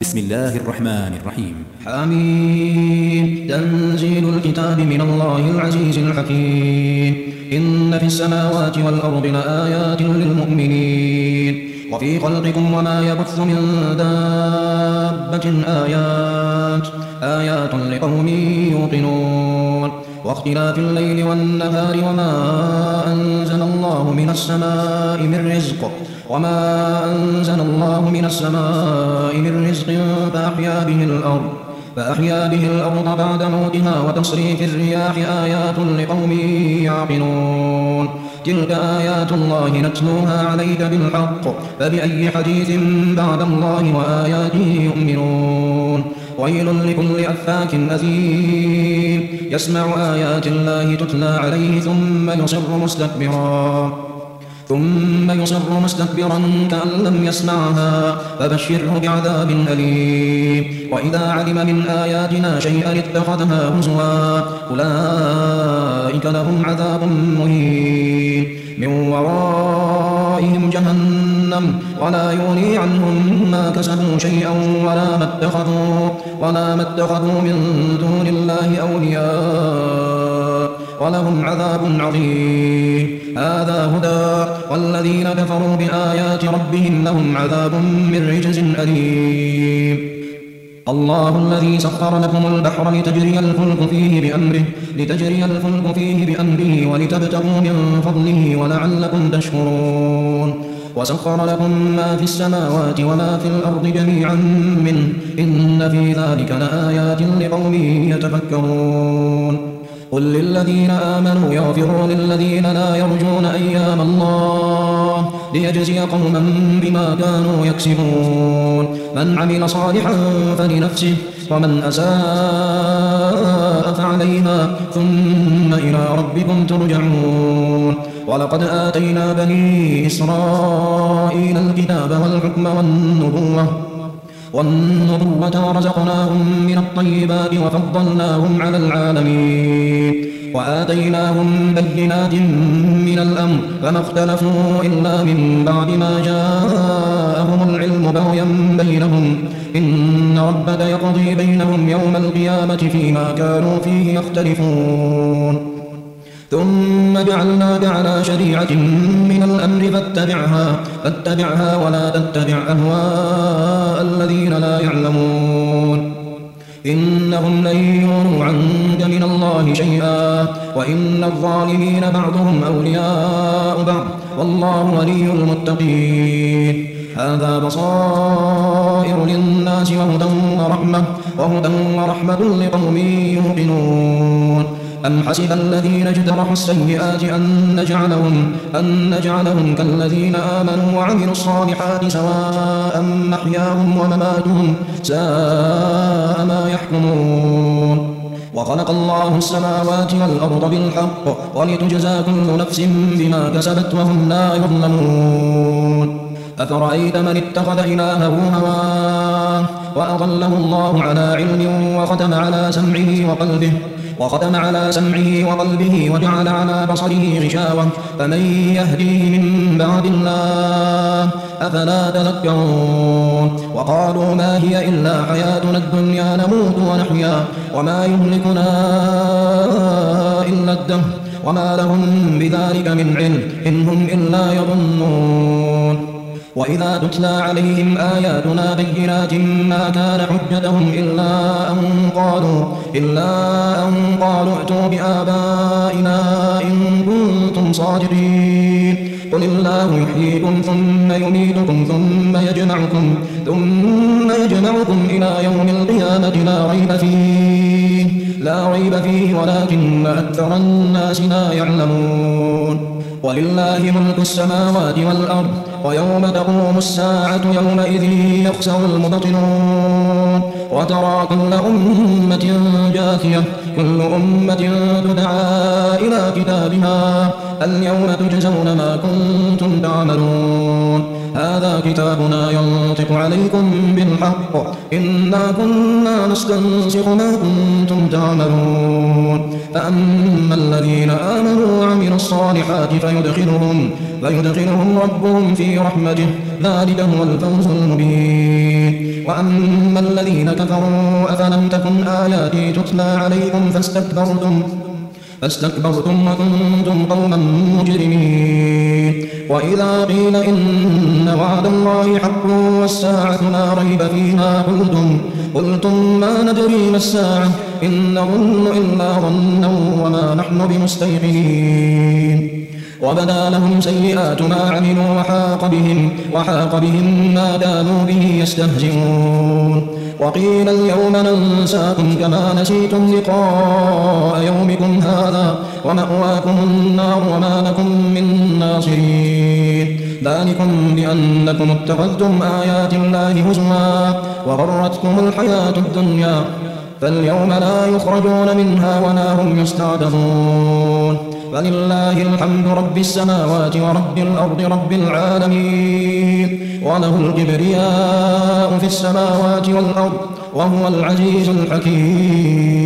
بسم الله الرحمن الرحيم. حميم. تنزيل الكتاب من الله العزيز الحكيم. إن في السماوات والأرض لآيات للمؤمنين وفي خلقكم وما يبث من دابة آيات لقوم يوقنون واختلاف الليل والنهار وما أنزل الله من السماء من رزق فأحيا به الأرض بعد موتها وتصريف الرياح آيات لقوم يعقلون. تلك آيات الله نتلوها عليك بالحق فبأي حديث بعد الله وآياته يؤمنون. ويل لكل أفاك أثيم يسمع آيات الله تتلى عليه ثم يصر مستكبرا كأن لم يسمعها فبشره بعذاب أليم. وإذا علم من آياتنا شيئا اتخذها هزوا أولئك لهم عذاب مهين من ورائهم جهنم ولا يغني عنهم ما كسبوا شيئا ولا ما اتخذوا من دون الله أولياء ولهم عذاب عظيم. هذا هدى والذين كفروا بآيات ربهم لهم عذاب من رجز أليم. الله الذي سخر لكم البحر لتجري الفلك فيه بأمره ولتبتغوا من فضله ولعلكم تشكرون. وسخر لكم ما في السماوات وما في الأرض جميعا منه إن في ذلك لآيات لقوم يتفكرون. قل للذين آمنوا يغفروا للذين لا يرجون أيام الله ليجزي قوما بما كانوا يكسبون. من عمل صالحا فلنفسه ومن أساء فعليها ثم إلى ربكم ترجعون. ولقد آتينا بني إسرائيل الكتاب والحكم والنبوة ورزقناهم من الطيبات وفضلناهم على العالمين وآتيناهم بينات من الأمر فما اختلفوا إلا من بعد ما جاءهم العلم بغيا بينهم إن ربك يقضي بينهم يوم القيامة فيما كانوا فيه يختلفون. ثم جعلناك على شريعة من الأمر فاتبعها ولا تتبع أهواء الذين لا يعلمون إنهم لن يغنوا عنك من الله شيئا وإن الظالمين بعضهم أولياء بعض والله ولي المتقين. هذا بصائر للناس وهدى ورحمة لقوم يوقنون. أم حسب الذين اجترحوا السيئات أن نجعلهم كالذين آمنوا وعملوا الصالحات سواء محياهم ومماتهم ساء ما يحكمون. وخلق الله السماوات والأرض بالحق ولتجزى كل نفس بما كسبت وهم لا يظلمون. أفرأيت من اتخذ إلهه هواه وأضله الله على علم وختم على سمعه وقلبه وجعل على بصره غشاوة فمن يهديه من بعد الله أفلا تذكرون. وقالوا ما هي إلا حياتنا الدنيا نموت ونحيا وما يهلكنا إلا الدهر وما لهم بذلك من علم إن هم إلا يظنون. وإذا تتلى عليهم آياتنا بينات ما كان حجتهم إلا أن قالوا ائتوا بآبائنا إن كنتم صادقين. قل الله يحييكم ثم يميتكم ثم يجمعكم إلى يوم القيامة لا ريب فيه ولكن أكثر الناس لا يعلمون. ولله ملك السماوات والأرض ويوم تقوم الساعة يومئذ يخسر المبطلون. وترى كل أمة جاثية كل أمة تدعى إلى كتابها اليوم تجزون ما كنتم تعملون. هذا كتابنا ينطق عليكم بالحق إنا كنا نستنسخ ما كنتم تعملون فأما الذين آمنوا وعملوا الصالحات فيدخلهم ربهم في رحمته ذلك هو الفوز المبين وأما الذين كفروا أفلم تكن آياتي تتلى عليكم فاستكبرتم وكنتم قوما مجرمين وإذا قيل إن وعد الله حق والساعة لا ريب فيها قلتم ما ندري ما الساعة إن نظن إلا ظنا وما نحن بمستيقنين وبدا لهم سيئات ما عملوا وحاق بهم ما كانوا به يستهزئون وقيل اليوم ننساكم كما نسيتم لقاء يومكم هذا ومأواكم النار وما لكم من ناصرين ذلكم بأنكم اتخذتم آيات الله هزوا وغرتكم الحياة الدنيا فاليوم لا يخرجون منها ولا هم يستعتبون فلله الحمد رب السماوات ورب الأرض رب العالمين وله الكبرياء في السماوات والأرض وهو العزيز الحكيم